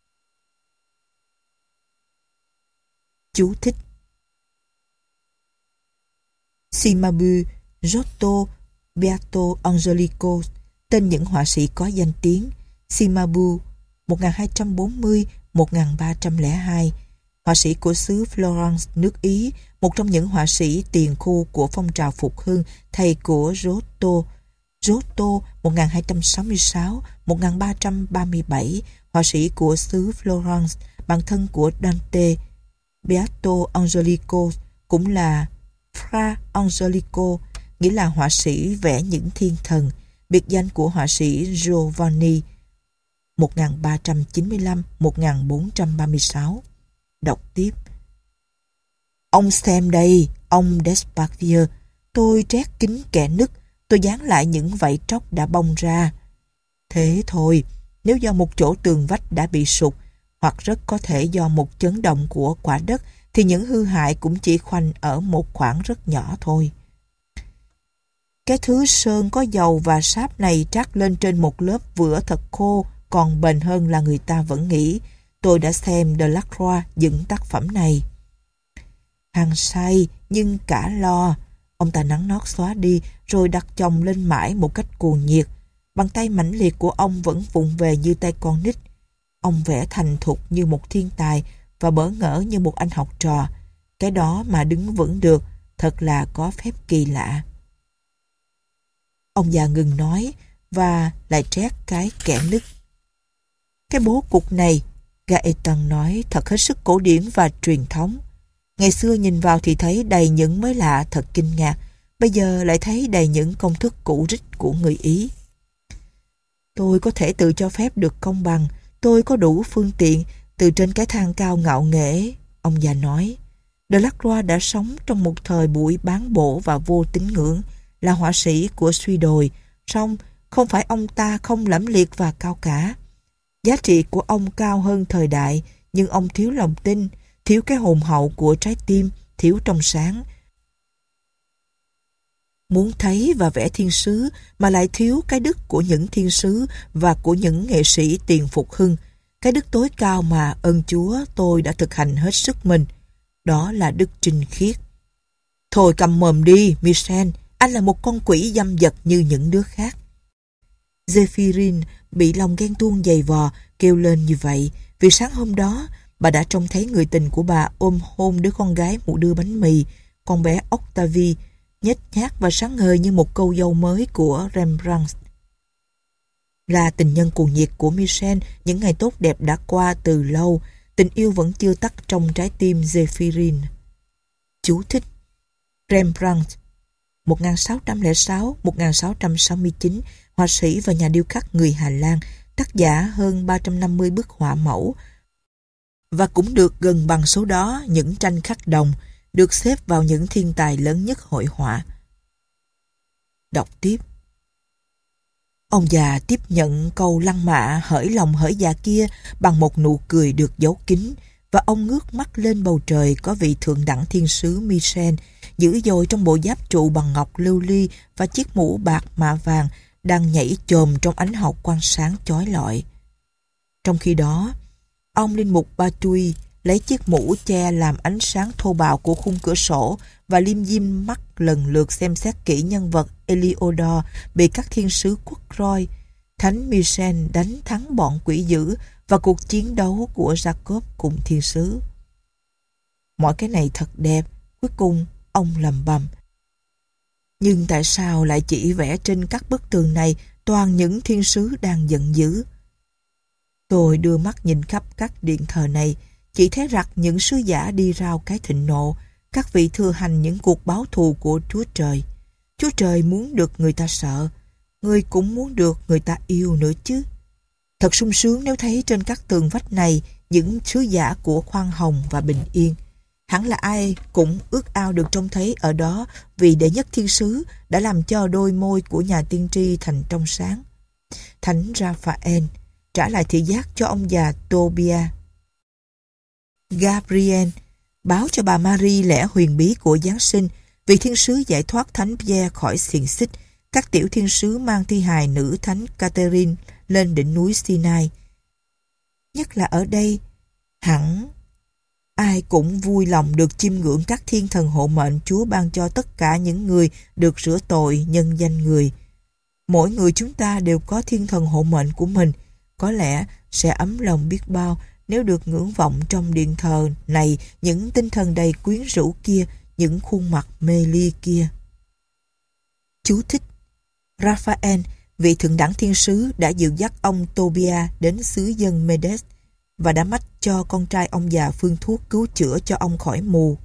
Speaker 1: Chú thích: Cimabue, Giotto, Beato Angelico, tên những họa sĩ có danh tiếng. Cimabue một nghìn hai trăm bốn mươi đến một nghìn ba trăm lẻ hai, họa sĩ của xứ Florence, nước Ý, một trong những họa sĩ tiền khu của phong trào phục hưng, thầy của Giotto. Giotto một nghìn hai trăm sáu mươi sáu đến một nghìn ba trăm ba mươi bảy, họa sĩ của xứ Florence, bạn thân của Dante. Beato Angelico cũng là Fra Angelico, nghĩa là họa sĩ vẽ những thiên thần, biệt danh của họa sĩ Giovanni một nghìn ba trăm chín mươi lăm đến một nghìn bốn trăm ba mươi sáu. Đọc tiếp: ông xem đây, ông Desparvieu, tôi trét kính kẽ nứt, tôi dán lại những vảy tróc đã bong ra. Thế thôi, nếu do một chỗ tường vách đã bị sụt, hoặc rất có thể do một chấn động của quả đất, thì những hư hại cũng chỉ khoanh ở một khoảng rất nhỏ thôi. Cái thứ sơn có dầu và sáp này trát lên trên một lớp vữa thật khô còn bền hơn là người ta vẫn nghĩ. Tôi đã xem Delacroix dựng tác phẩm này. Hàng say nhưng cả lo. Ông ta nắn nót xóa đi rồi đặt chồng lên mãi một cách cuồng nhiệt. Bàn tay mãnh liệt của ông vẫn vụng về như tay con nít. Ông vẽ thành thục như một thiên tài và bỡ ngỡ như một anh học trò. Cái đó mà đứng vững được, thật là có phép kỳ lạ. Ông già ngừng nói và lại trét cái kẽ nứt. Cái bố cục này, Gaëtan nói, thật hết sức cổ điển và truyền thống. Ngày xưa nhìn vào thì thấy đầy những mới lạ thật kinh ngạc, bây giờ lại thấy đầy những công thức cũ rích của người Ý. Tôi có thể tự cho phép được công bằng, tôi có đủ phương tiện từ trên cái thang cao ngạo nghễ, ông già nói. Delacroix đã sống trong một thời buổi bán bổ và vô tín ngưỡng, là họa sĩ của suy đồi, song không phải ông ta không lẫm liệt và cao cả. Giá trị của ông cao hơn thời đại, nhưng ông thiếu lòng tin, thiếu cái hồn hậu của trái tim, thiếu trong sáng. Muốn thấy và vẽ thiên sứ mà lại thiếu cái đức của những thiên sứ và của những nghệ sĩ tiền phục hưng. Cái đức tối cao mà ơn Chúa tôi đã thực hành hết sức mình. Đó là đức trinh khiết. Thôi cầm mồm đi, Michel, anh là một con quỷ dâm dật như những đứa khác. Zéphirine bị lòng ghen tuông dày vò, kêu lên như vậy vì sáng hôm đó bà đã trông thấy người tình của bà ôm hôn đứa con gái mụ đưa bánh mì, con bé Octavie, nhếch nhác và sáng ngời như một cô dâu mới của Rembrandt. Là tình nhân cuồng nhiệt của Michel, những ngày tốt đẹp đã qua từ lâu, tình yêu vẫn chưa tắt trong trái tim Zéphirine. Chú thích: Rembrandt, một nghìn sáu trăm lẻ sáu đến một nghìn sáu trăm sáu mươi chín, họa sĩ và nhà điêu khắc người Hà Lan, tác giả hơn ba trăm năm mươi bức họa mẫu, và cũng được gần bằng số đó những tranh khắc đồng, được xếp vào những thiên tài lớn nhất hội họa. Đọc tiếp. Ông già tiếp nhận câu lăng mạ hởi lòng hởi dạ kia bằng một nụ cười được giấu kín, và ông ngước mắt lên bầu trời có vị thượng đẳng thiên sứ Michel, dữ dội trong bộ giáp trụ bằng ngọc lưu ly và chiếc mũ bạc mạ vàng, đang nhảy chồm trong ánh hào quang sáng chói lọi. Trong khi đó, ông linh mục Batui lấy chiếc mũ che làm ánh sáng thô bạo của khung cửa sổ và liêm diêm mắt lần lượt xem xét kỹ nhân vật Heliodor bị các thiên sứ quất roi, thánh Michel đánh thắng bọn quỷ dữ và cuộc chiến đấu của Jacob cùng thiên sứ. Mọi cái này thật đẹp, cuối cùng ông lầm bầm. Nhưng tại sao lại chỉ vẽ trên các bức tường này toàn những thiên sứ đang giận dữ? Tôi đưa mắt nhìn khắp các điện thờ này, chỉ thấy rặt những sứ giả đi rao cái thịnh nộ, các vị thừa hành những cuộc báo thù của Chúa Trời. Chúa Trời muốn được người ta sợ, người cũng muốn được người ta yêu nữa chứ. Thật sung sướng nếu thấy trên các tường vách này những sứ giả của khoan hồng và bình yên. Hẳn là ai cũng ước ao được trông thấy ở đó, vì đệ nhất thiên sứ đã làm cho đôi môi của nhà tiên tri thành trong sáng. Thánh Raphael trả lại thị giác cho ông già Tobia. Gabriel báo cho bà Marie lẽ huyền bí của Giáng sinh, vì thiên sứ giải thoát thánh Pierre khỏi xiềng xích. Các tiểu thiên sứ mang thi hài nữ thánh Catherine lên đỉnh núi Sinai. Nhất là ở đây, hẳn ai cũng vui lòng được chiêm ngưỡng các thiên thần hộ mệnh Chúa ban cho tất cả những người được rửa tội nhân danh người. Mỗi người chúng ta đều có thiên thần hộ mệnh của mình, có lẽ sẽ ấm lòng biết bao nếu được ngưỡng vọng trong điện thờ này những tinh thần đầy quyến rũ kia, những khuôn mặt mê ly kia. Chú thích: Raphael, vị thượng đẳng thiên sứ, đã dìu dắt ông Tobia đến xứ dân Medes và đã mách cho con trai ông già phương thuốc cứu chữa cho ông khỏi mù.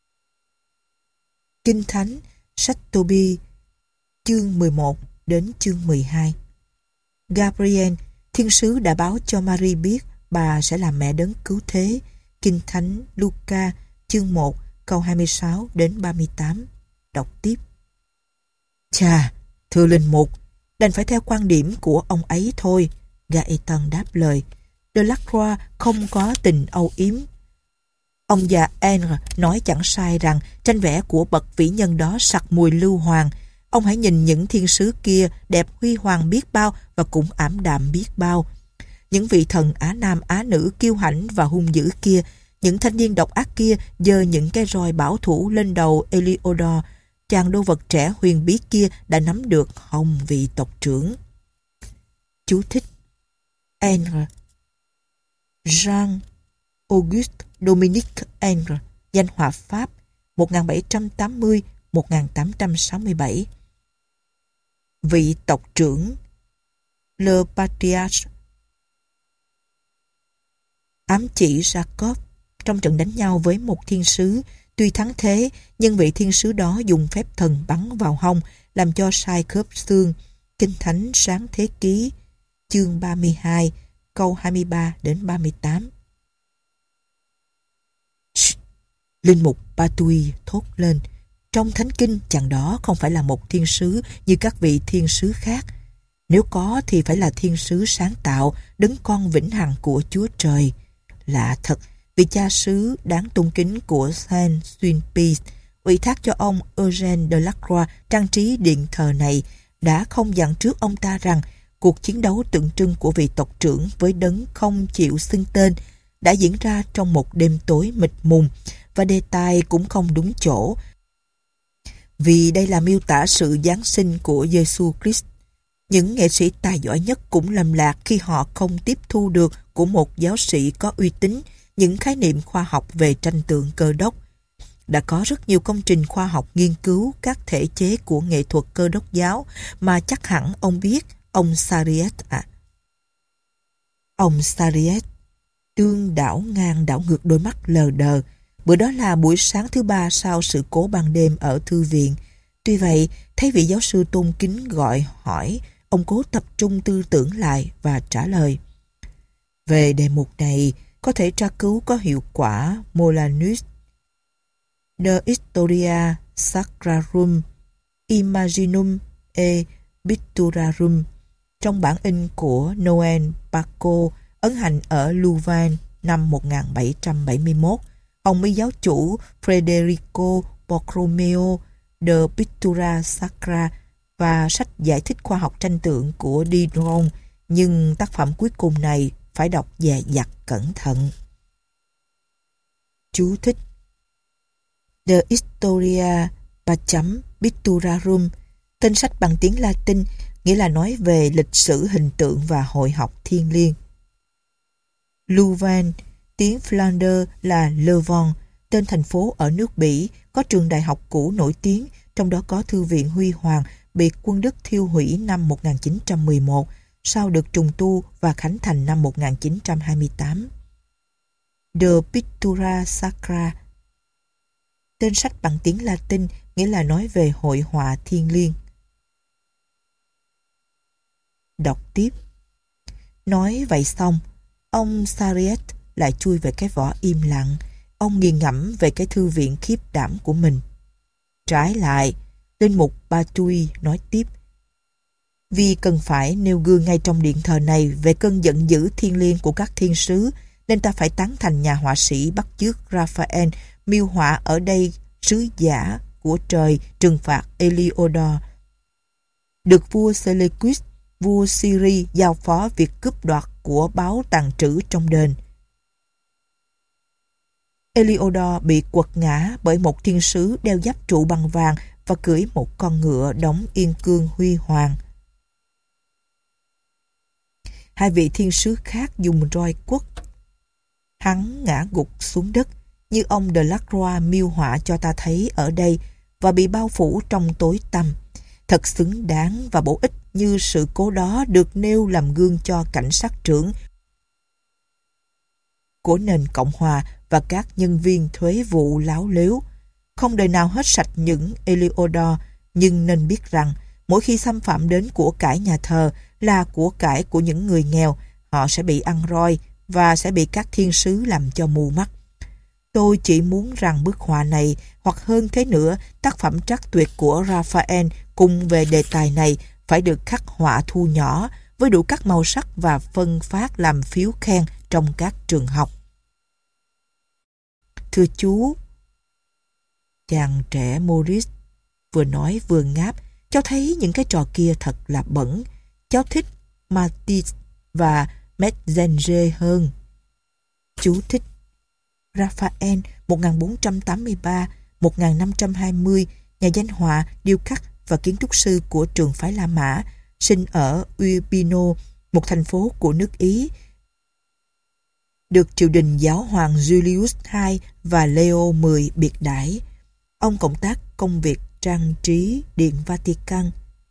Speaker 1: Kinh Thánh, sách Tô-bi, chương mười một đến chương mười hai. Gabriel, thiên sứ đã báo cho Marie biết bà sẽ làm mẹ đấng cứu thế. Kinh Thánh Luca, chương một, câu hai mươi sáu đến ba mươi tám. Đọc tiếp. Chà, thưa linh mục, đành phải theo quan điểm của ông ấy thôi, Gaëtan đáp lời. Delacroix không có tình âu yếm. Ông già Henry nói chẳng sai rằng tranh vẽ của bậc vĩ nhân đó sặc mùi lưu hoàng. Ông hãy nhìn những thiên sứ kia, đẹp huy hoàng biết bao và cũng ảm đạm biết bao. Những vị thần Á Nam Á Nữ kiêu hãnh và hung dữ kia, những thanh niên độc ác kia giơ những cái roi bảo thủ lên đầu Heliodor. Chàng đô vật trẻ huyền bí kia đã nắm được hồng vị tộc trưởng. Chú thích: Henry, Jean Auguste Dominique Henry, danh họa Pháp, một nghìn bảy trăm tám mươi đến một nghìn tám trăm sáu mươi bảy. Vị tộc trưởng, Le Patriarche, ám chỉ Jacob trong trận đánh nhau với một thiên sứ. Tuy thắng thế, nhưng vị thiên sứ đó dùng phép thần bắn vào hông, làm cho sai khớp xương. Kinh Thánh Sáng Thế Ký, chương ba mươi hai, câu hai mươi ba đến ba mươi tám. Shh! Linh mục Batui thốt lên. Trong Thánh Kinh, chàng đó không phải là một thiên sứ như các vị thiên sứ khác. Nếu có thì phải là thiên sứ sáng tạo, đấng con vĩnh hằng của Chúa Trời. Lạ thật, vị cha xứ đáng tôn kính của Saint-Sulpice ủy thác cho ông Eugène Delacroix trang trí điện thờ này đã không dặn trước ông ta rằng cuộc chiến đấu tượng trưng của vị tộc trưởng với đấng không chịu xưng tên đã diễn ra trong một đêm tối mịt mùng, và đề tài cũng không đúng chỗ, vì đây là miêu tả sự Giáng sinh của Giêsu Christ. Những nghệ sĩ tài giỏi nhất cũng lầm lạc khi họ không tiếp thu được của một giáo sĩ có uy tín những khái niệm khoa học về tranh tượng Cơ Đốc. Đã có rất nhiều công trình khoa học nghiên cứu các thể chế của nghệ thuật Cơ Đốc giáo mà chắc hẳn ông biết, ông Sariet ạ. À. Ông Sariet đương đảo ngang đảo ngược đôi mắt lờ đờ. Bữa đó là buổi sáng thứ ba sau sự cố ban đêm ở thư viện. Tuy vậy, thấy vị giáo sư tôn kính gọi hỏi, ông cố tập trung tư tưởng lại và trả lời. Về đề mục này, có thể tra cứu có hiệu quả Molanus De Historia Sacrarum Imaginum e Picturarum trong bản in của Noel Paco ấn hành ở Louvain năm một nghìn bảy trăm bảy mươi mốt. Ông mới giáo chủ Federico Borromeo De Pictura Sacra và sách giải thích khoa học tranh tượng của Diderot, nhưng tác phẩm cuối cùng này phải đọc dè dặt cẩn thận. Chú thích: De Historia Pacham Picturarum, tên sách bằng tiếng Latin, nghĩa là nói về lịch sử hình tượng và hội học thiên liêng. Louvain, tiếng Flanders là Leuven, tên thành phố ở nước Bỉ, có trường đại học cũ nổi tiếng, trong đó có thư viện Huy Hoàng bị quân Đức thiêu hủy năm một nghìn chín trăm mười một, sau được trùng tu và khánh thành năm một nghìn chín trăm hai mươi tám. De Pictura Sacra, tên sách bằng tiếng Latin, nghĩa là nói về hội họa thiên liêng. Đọc tiếp. Nói vậy xong, ông Sariet lại chui về cái vỏ im lặng. Ông nghiền ngẫm về cái thư viện khiếp đảm của mình. Trái lại, linh mục Batui nói tiếp. Vì cần phải nêu gương ngay trong điện thờ này về cơn giận dữ thiêng liêng của các thiên sứ, nên ta phải tán thành nhà họa sĩ bắt chước Raphael miêu họa ở đây sứ giả của trời trừng phạt Heliodor, được vua Seleucus, vua Syria giao phó việc cướp đoạt của báu tàng trữ trong đền. Heliodor bị quật ngã bởi một thiên sứ đeo giáp trụ bằng vàng và cưỡi một con ngựa đóng yên cương huy hoàng. Hai vị thiên sứ khác dùng roi quất hắn ngã gục xuống đất, như ông Delacroix miêu họa cho ta thấy ở đây, và bị bao phủ trong tối tăm. Thật xứng đáng và bổ ích như sự cố đó được nêu làm gương cho cảnh sát trưởng của nền Cộng hòa và các nhân viên thuế vụ láo lếu. Không đời nào hết sạch những Heliodor, nhưng nên biết rằng mỗi khi xâm phạm đến của cải nhà thờ là của cải của những người nghèo, họ sẽ bị ăn roi và sẽ bị các thiên sứ làm cho mù mắt. Tôi chỉ muốn rằng bức họa này, hoặc hơn thế nữa, tác phẩm trắc tuyệt của Raphael cùng về đề tài này phải được khắc họa thu nhỏ với đủ các màu sắc và phân phát làm phiếu khen trong các trường học. Thưa chú, chàng trẻ Maurice vừa nói vừa ngáp. Cháu thấy những cái trò kia thật là bẩn. Cháu thích Matisse và Metzenger hơn. Chú thích: Raphael một nghìn bốn trăm tám mươi ba đến một nghìn năm trăm hai mươi, nhà danh họa, điêu khắc và kiến trúc sư của trường phái La Mã, sinh ở Urbino, một thành phố của nước Ý, được triều đình giáo hoàng Julius đệ nhị và Leo đệ mười biệt đãi. Ông cộng tác công việc trang trí Điện Vatican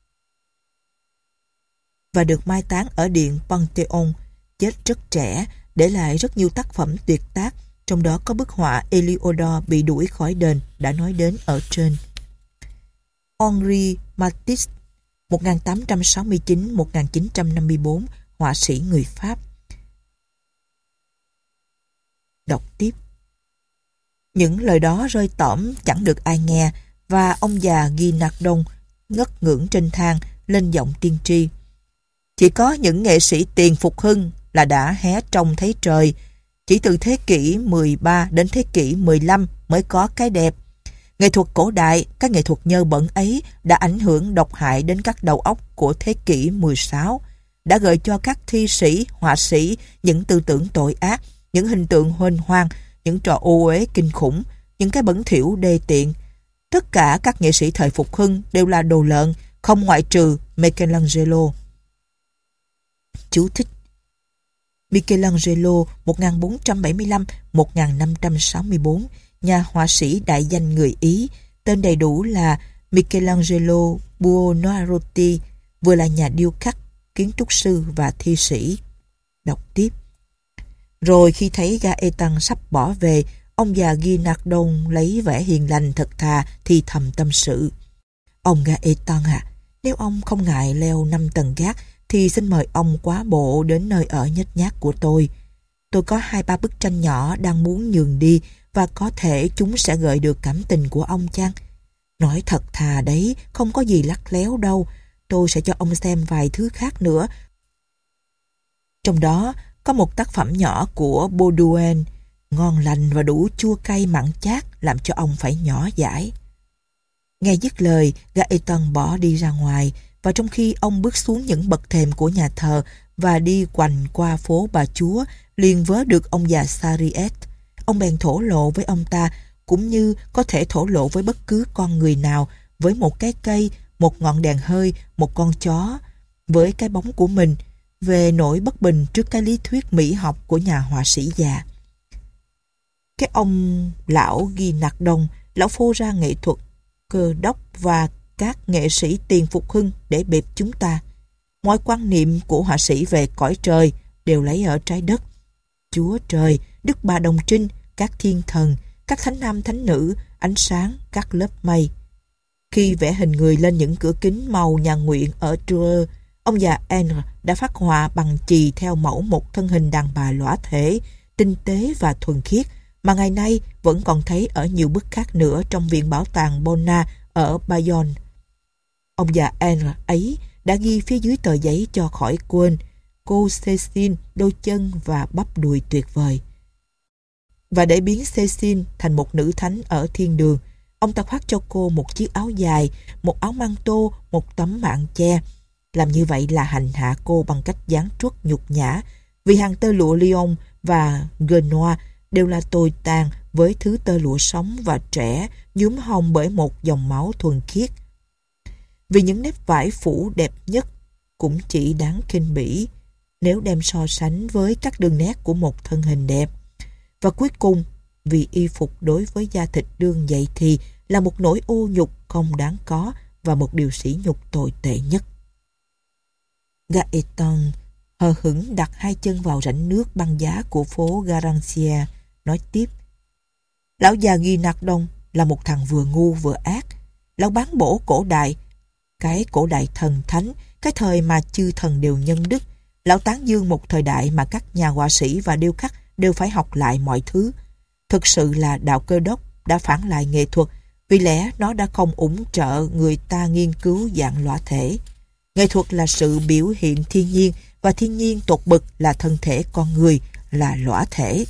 Speaker 1: và được mai táng ở Điện Pantheon. Chết rất trẻ, để lại rất nhiều tác phẩm tuyệt tác, trong đó có bức họa Heliodor bị đuổi khỏi đền đã nói đến ở trên. Henri Matisse một nghìn tám trăm sáu mươi chín đến một nghìn chín trăm năm mươi tư, họa sĩ người Pháp. Đọc tiếp. Những lời đó rơi tỏm chẳng được ai nghe, và ông già Guinardon ngất ngưỡng trên thang, lên giọng tiên tri. Chỉ có những nghệ sĩ tiền phục hưng là đã hé trông thấy trời. Chỉ từ thế kỷ mười ba đến thế kỷ mười lăm mới có cái đẹp. Nghệ thuật cổ đại, các nghệ thuật nhơ bẩn ấy đã ảnh hưởng độc hại đến các đầu óc của thế kỷ mười sáu, đã gợi cho các thi sĩ, họa sĩ những tư tưởng tội ác, những hình tượng huênh hoang, những trò ô uế kinh khủng, những cái bẩn thỉu đê tiện. Tất cả các nghệ sĩ thời phục hưng đều là đồ lợn, không ngoại trừ Michelangelo. Chú thích: Michelangelo một nghìn bốn trăm bảy mươi lăm đến một nghìn năm trăm sáu mươi tư, nhà họa sĩ đại danh người Ý, tên đầy đủ là Michelangelo Buonarroti, vừa là nhà điêu khắc, kiến trúc sư và thi sĩ. Đọc tiếp. Rồi khi thấy Gaetan sắp bỏ về, ông già Guinardon lấy vẻ hiền lành thật thà thì thầm tâm sự. Ông Gaetan à, nếu ông không ngại leo năm tầng gác thì xin mời ông quá bộ đến nơi ở nhếch nhác của tôi. Tôi có hai ba bức tranh nhỏ đang muốn nhường đi và có thể chúng sẽ gợi được cảm tình của ông chăng? Nói thật thà đấy, không có gì lắt léo đâu. Tôi sẽ cho ông xem vài thứ khác nữa. Trong đó có một tác phẩm nhỏ của Baudouin, ngon lành và đủ chua cay mặn chát làm cho ông phải nhỏ dãi. Nghe dứt lời, Gaetan bỏ đi ra ngoài, và trong khi ông bước xuống những bậc thềm của nhà thờ và đi quanh qua phố Bà Chúa, liền vớ được ông già Sariet. Ông bèn thổ lộ với ông ta, cũng như có thể thổ lộ với bất cứ con người nào, với một cái cây, một ngọn đèn hơi, một con chó, với cái bóng của mình, về nỗi bất bình trước cái lý thuyết mỹ học của nhà họa sĩ già. Cái ông lão Guinardon, lão phô ra nghệ thuật, Cơ Đốc và các nghệ sĩ tiền phục hưng để bịp chúng ta. Mọi quan niệm của họa sĩ về cõi trời đều lấy ở trái đất. Chúa Trời, Đức Bà Đồng Trinh, các thiên thần, các thánh nam thánh nữ, ánh sáng, các lớp mây. Khi vẽ hình người lên những cửa kính màu nhà nguyện ở Tours, ông già Henry đã phác họa bằng chì theo mẫu một thân hình đàn bà lõa thể, tinh tế và thuần khiết, mà ngày nay vẫn còn thấy ở nhiều bức khác nữa trong viện bảo tàng Bonnat ở Bayonne. Ông già Henry ấy đã ghi phía dưới tờ giấy cho khỏi quên: cô Cécile, đôi chân và bắp đùi tuyệt vời. Và để biến Cécile thành một nữ thánh ở thiên đường, ông ta khoác cho cô một chiếc áo dài, một áo manteau, một tấm mạng che. Làm như vậy là hành hạ cô bằng cách giáng truất nhục nhã, vì hàng tơ lụa Lyon và Genoa đều là tồi tàn với thứ tơ lụa sống và trẻ, nhuốm hồng bởi một dòng máu thuần khiết. Vì những nếp vải phủ đẹp nhất cũng chỉ đáng khinh bỉ nếu đem so sánh với các đường nét của một thân hình đẹp. Và cuối cùng, vì y phục đối với da thịt đương vậy thì là một nỗi ô nhục không đáng có và một điều sỉ nhục tồi tệ nhất. Gaetan hờ hững đặt hai chân vào rãnh nước băng giá của phố Garancia, nói tiếp. Lão già Guinardon là một thằng vừa ngu vừa ác. Lão bán bổ cổ đại, cái cổ đại thần thánh, cái thời mà chư thần đều nhân đức. Lão tán dương một thời đại mà các nhà họa sĩ và điêu khắc đều phải học lại mọi thứ. Thực sự là đạo Cơ Đốc đã phản lại nghệ thuật, vì lẽ nó đã không ủng trợ người ta nghiên cứu dạng lõa thể. Nghệ thuật là sự biểu hiện thiên nhiên, và thiên nhiên tột bực là thân thể con người, là lõa thể.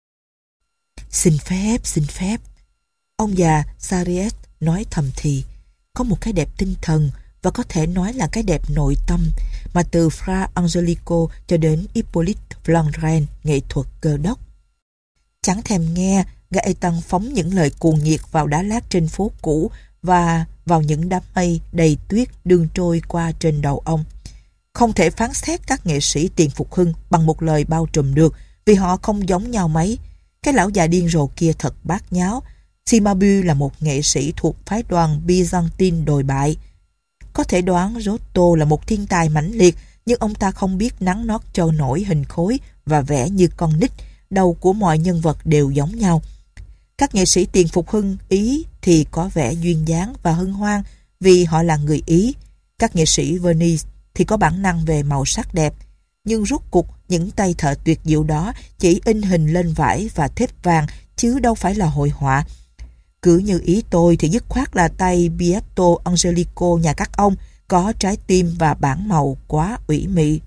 Speaker 1: Xin phép, xin phép. Ông già Sariet nói thầm thì, có một cái đẹp tinh thần, và có thể nói là cái đẹp nội tâm, mà từ Fra Angelico cho đến Hippolyte Flandrin, nghệ thuật Cơ Đốc. Chẳng thèm nghe, Gaetan phóng những lời cuồng nhiệt vào đá lát trên phố cũ và vào những đám mây đầy tuyết đương trôi qua trên đầu ông. Không thể phán xét các nghệ sĩ tiền phục hưng bằng một lời bao trùm được, vì họ không giống nhau mấy. Cái lão già điên rồ kia thật bát nháo. Cimabue là một nghệ sĩ thuộc phái đoàn Byzantine đồi bại. Có thể đoán Giotto là một thiên tài mãnh liệt, nhưng ông ta không biết nắn nót cho nổi hình khối và vẽ như con nít. Đầu của mọi nhân vật đều giống nhau. Các nghệ sĩ tiền phục hưng Ý thì có vẻ duyên dáng và hân hoan vì họ là người Ý. Các nghệ sĩ Venice thì có bản năng về màu sắc đẹp. Nhưng rốt cuộc những tay thợ tuyệt diệu đó chỉ in hình lên vải và thép vàng, chứ đâu phải là hội họa. Cứ như ý tôi thì dứt khoát là tay Pietro Angelico nhà các ông có trái tim và bản màu quá ủy mị.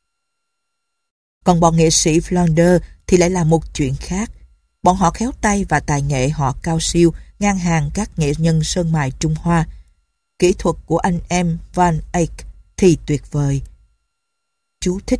Speaker 1: Còn bọn nghệ sĩ Flanders thì lại là một chuyện khác. Bọn họ khéo tay và tài nghệ họ cao siêu, ngang hàng các nghệ nhân sơn mài Trung Hoa. Kỹ thuật của anh em Van Eyck thì tuyệt vời. Chú thích: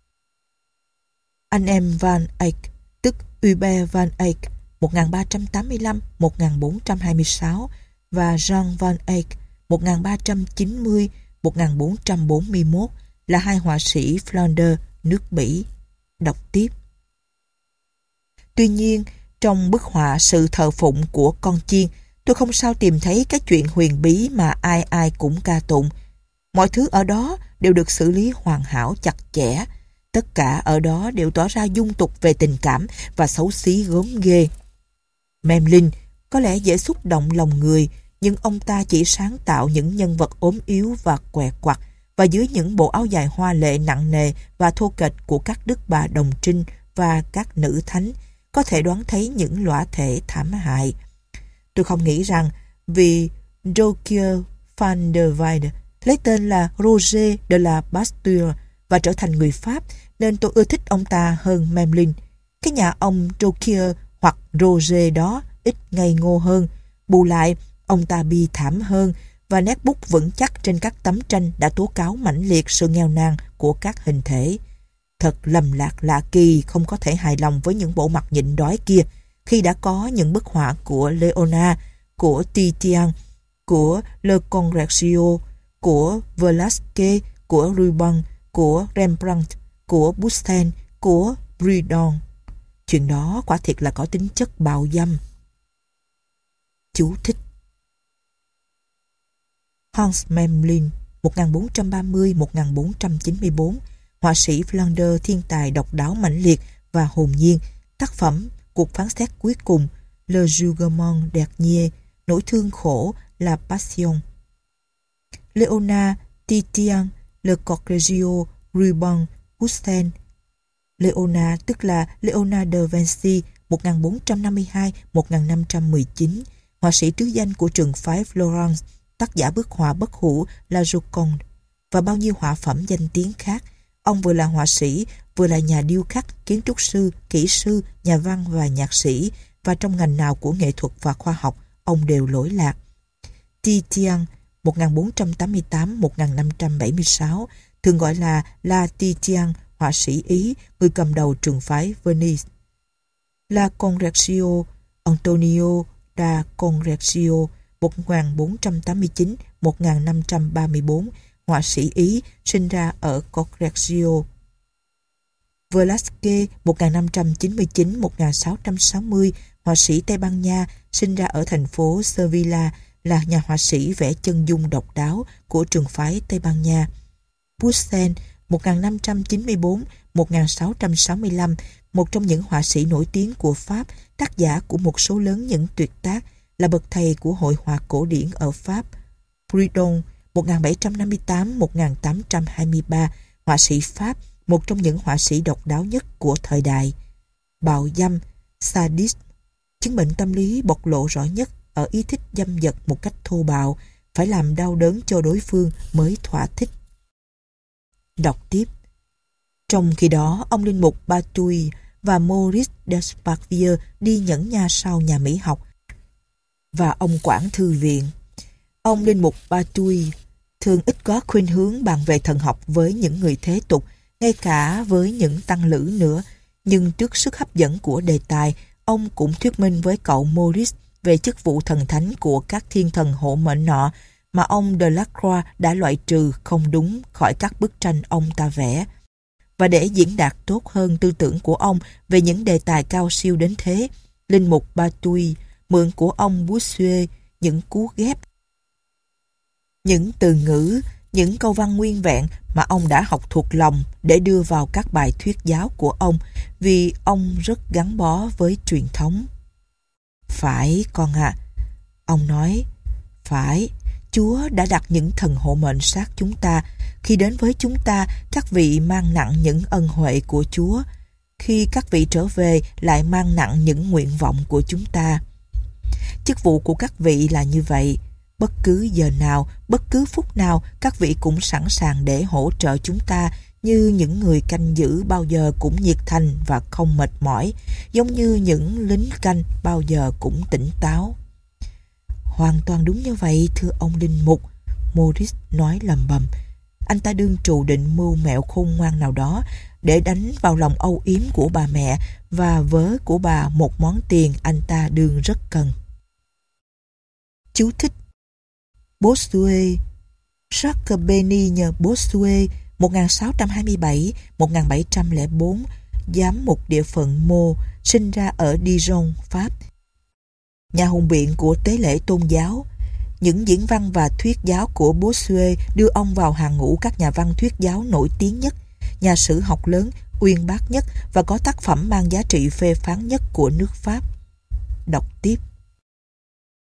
Speaker 1: anh em Van Eyck, tức Hubert Van Eyck một nghìn ba trăm tám mươi lăm đến một nghìn bốn trăm hai mươi sáu và Jean Van Eyck một nghìn ba trăm chín mươi đến một nghìn bốn trăm bốn mươi mốt là hai họa sĩ Flanders, nước Bỉ. Đọc tiếp. Tuy nhiên, trong bức họa Sự thờ phụng của con chiên, tôi không sao tìm thấy cái chuyện huyền bí mà ai ai cũng ca tụng. Mọi thứ ở đó đều được xử lý hoàn hảo chặt chẽ. Tất cả ở đó đều tỏ ra dung tục về tình cảm và xấu xí gớm ghê. Memling có lẽ dễ xúc động lòng người, nhưng ông ta chỉ sáng tạo những nhân vật ốm yếu và què quặt, và dưới những bộ áo dài hoa lệ nặng nề và thô kệch của các đức bà đồng trinh và các nữ thánh, có thể đoán thấy những lõa thể thảm hại. Tôi không nghĩ rằng vì Rogier van der Weyde lấy tên là Roger de la Bastille và trở thành người Pháp nên tôi ưa thích ông ta hơn Memling. Cái nhà ông Rogier hoặc Roger đó ít ngây ngô hơn, bù lại ông ta bi thảm hơn, và nét bút vững chắc trên các tấm tranh đã tố cáo mãnh liệt sự nghèo nàn của các hình thể. Thật lầm lạc lạ kỳ không có thể hài lòng với những bộ mặt nhịn đói kia khi đã có những bức họa của Leonard, của Titian, của Le Correggio, của Velázquez, của Rubens, của Rembrandt, của Busten, của Bredon. Chuyện đó quả thiệt là có tính chất bạo dâm. Chú thích: Hans Memling một nghìn bốn trăm ba mươi đến một nghìn bốn trăm chín mươi tư, họa sĩ Flanders thiên tài độc đáo mãnh liệt và hồn nhiên. Tác phẩm Cuộc phán xét cuối cùng, Le Jugement dernier, nỗi thương khổ, La Passion. Leonard, Titian, Le Correggio, Rubens, Busten. Leonard tức là Leonard de Vinci một nghìn bốn trăm năm mươi hai đến một nghìn năm trăm mười chín, họa sĩ trứ danh của trường phái Florence, tác giả bức họa bất hủ La Joconde và bao nhiêu họa phẩm danh tiếng khác. Ông vừa là họa sĩ, vừa là nhà điêu khắc, kiến trúc sư, kỹ sư, nhà văn và nhạc sĩ, và trong ngành nào của nghệ thuật và khoa học, ông đều lỗi lạc. Titian một nghìn bốn trăm tám mươi tám đến một nghìn năm trăm bảy mươi sáu, thường gọi là La Titian, họa sĩ Ý, người cầm đầu trường phái Venice. La Correggio, Antonio da Correggio một nghìn bốn trăm tám mươi chín đến một nghìn năm trăm ba mươi tư, họa sĩ Ý, sinh ra ở Correggio. Velázquez một nghìn năm trăm chín mươi chín đến một nghìn sáu trăm sáu mươi, họa sĩ Tây Ban Nha, sinh ra ở thành phố Sevilla, là nhà họa sĩ vẽ chân dung độc đáo của trường phái Tây Ban Nha. Poussin một nghìn năm trăm chín mươi tư đến một nghìn sáu trăm sáu mươi lăm, một trong những họa sĩ nổi tiếng của Pháp, tác giả của một số lớn những tuyệt tác, là bậc thầy của hội họa cổ điển ở Pháp. Bredon một nghìn bảy trăm năm mươi tám đến một nghìn tám trăm hai mươi ba, họa sĩ Pháp, một trong những họa sĩ độc đáo nhất của thời đại. Bạo dâm, sadism, chứng bệnh tâm lý bộc lộ rõ nhất ở ý thích dâm dật một cách thô bạo, phải làm đau đớn cho đối phương mới thỏa thích. Đọc tiếp. Trong khi đó, ông linh mục Batouille và Maurice Desparvieu đi nhẫn nha sau nhà mỹ học và ông quản thư viện. Ông linh mục Batouille thường ít có khuynh hướng bàn về thần học với những người thế tục, ngay cả với những tăng lữ nữa, nhưng trước sức hấp dẫn của đề tài, ông cũng thuyết minh với cậu Maurice về chức vụ thần thánh của các thiên thần hộ mệnh nọ mà ông Delacroix đã loại trừ không đúng khỏi các bức tranh ông ta vẽ. Và để diễn đạt tốt hơn tư tưởng của ông về những đề tài cao siêu đến thế, linh mục Batouille mượn của ông Bossuet những cú ghép, những từ ngữ, những câu văn nguyên vẹn mà ông đã học thuộc lòng để đưa vào các bài thuyết giáo của ông, vì ông rất gắn bó với truyền thống. Phải con ạ, à, ông nói, phải, Chúa đã đặt những thần hộ mệnh sát chúng ta. Khi đến với chúng ta, các vị mang nặng những ân huệ của Chúa. Khi các vị trở về, lại mang nặng những nguyện vọng của chúng ta. Chức vụ của các vị là như vậy. Bất cứ giờ nào, bất cứ phút nào, các vị cũng sẵn sàng để hỗ trợ chúng ta, như những người canh giữ bao giờ cũng nhiệt thành và không mệt mỏi, giống như những lính canh bao giờ cũng tỉnh táo. Hoàn toàn đúng như vậy, thưa ông linh mục, Maurice nói lầm bầm. Anh ta đương trù định mưu mẹo khôn ngoan nào đó để đánh vào lòng âu yếm của bà mẹ và vớ của bà một món tiền anh ta đương rất cần. Chú thích: Bossuet, Jacques Benigne Bossuet, một nghìn sáu trăm hai mươi bảy đến một nghìn bảy trăm lẻ bốn, giám mục địa phận Meaux, sinh ra ở Dijon, Pháp. Nhà hùng biện của tế lễ tôn giáo. Những diễn văn và thuyết giáo của Bossuet đưa ông vào hàng ngũ các nhà văn thuyết giáo nổi tiếng nhất. Nhà sử học lớn, uyên bác nhất và có tác phẩm mang giá trị phê phán nhất của nước Pháp. Đọc tiếp.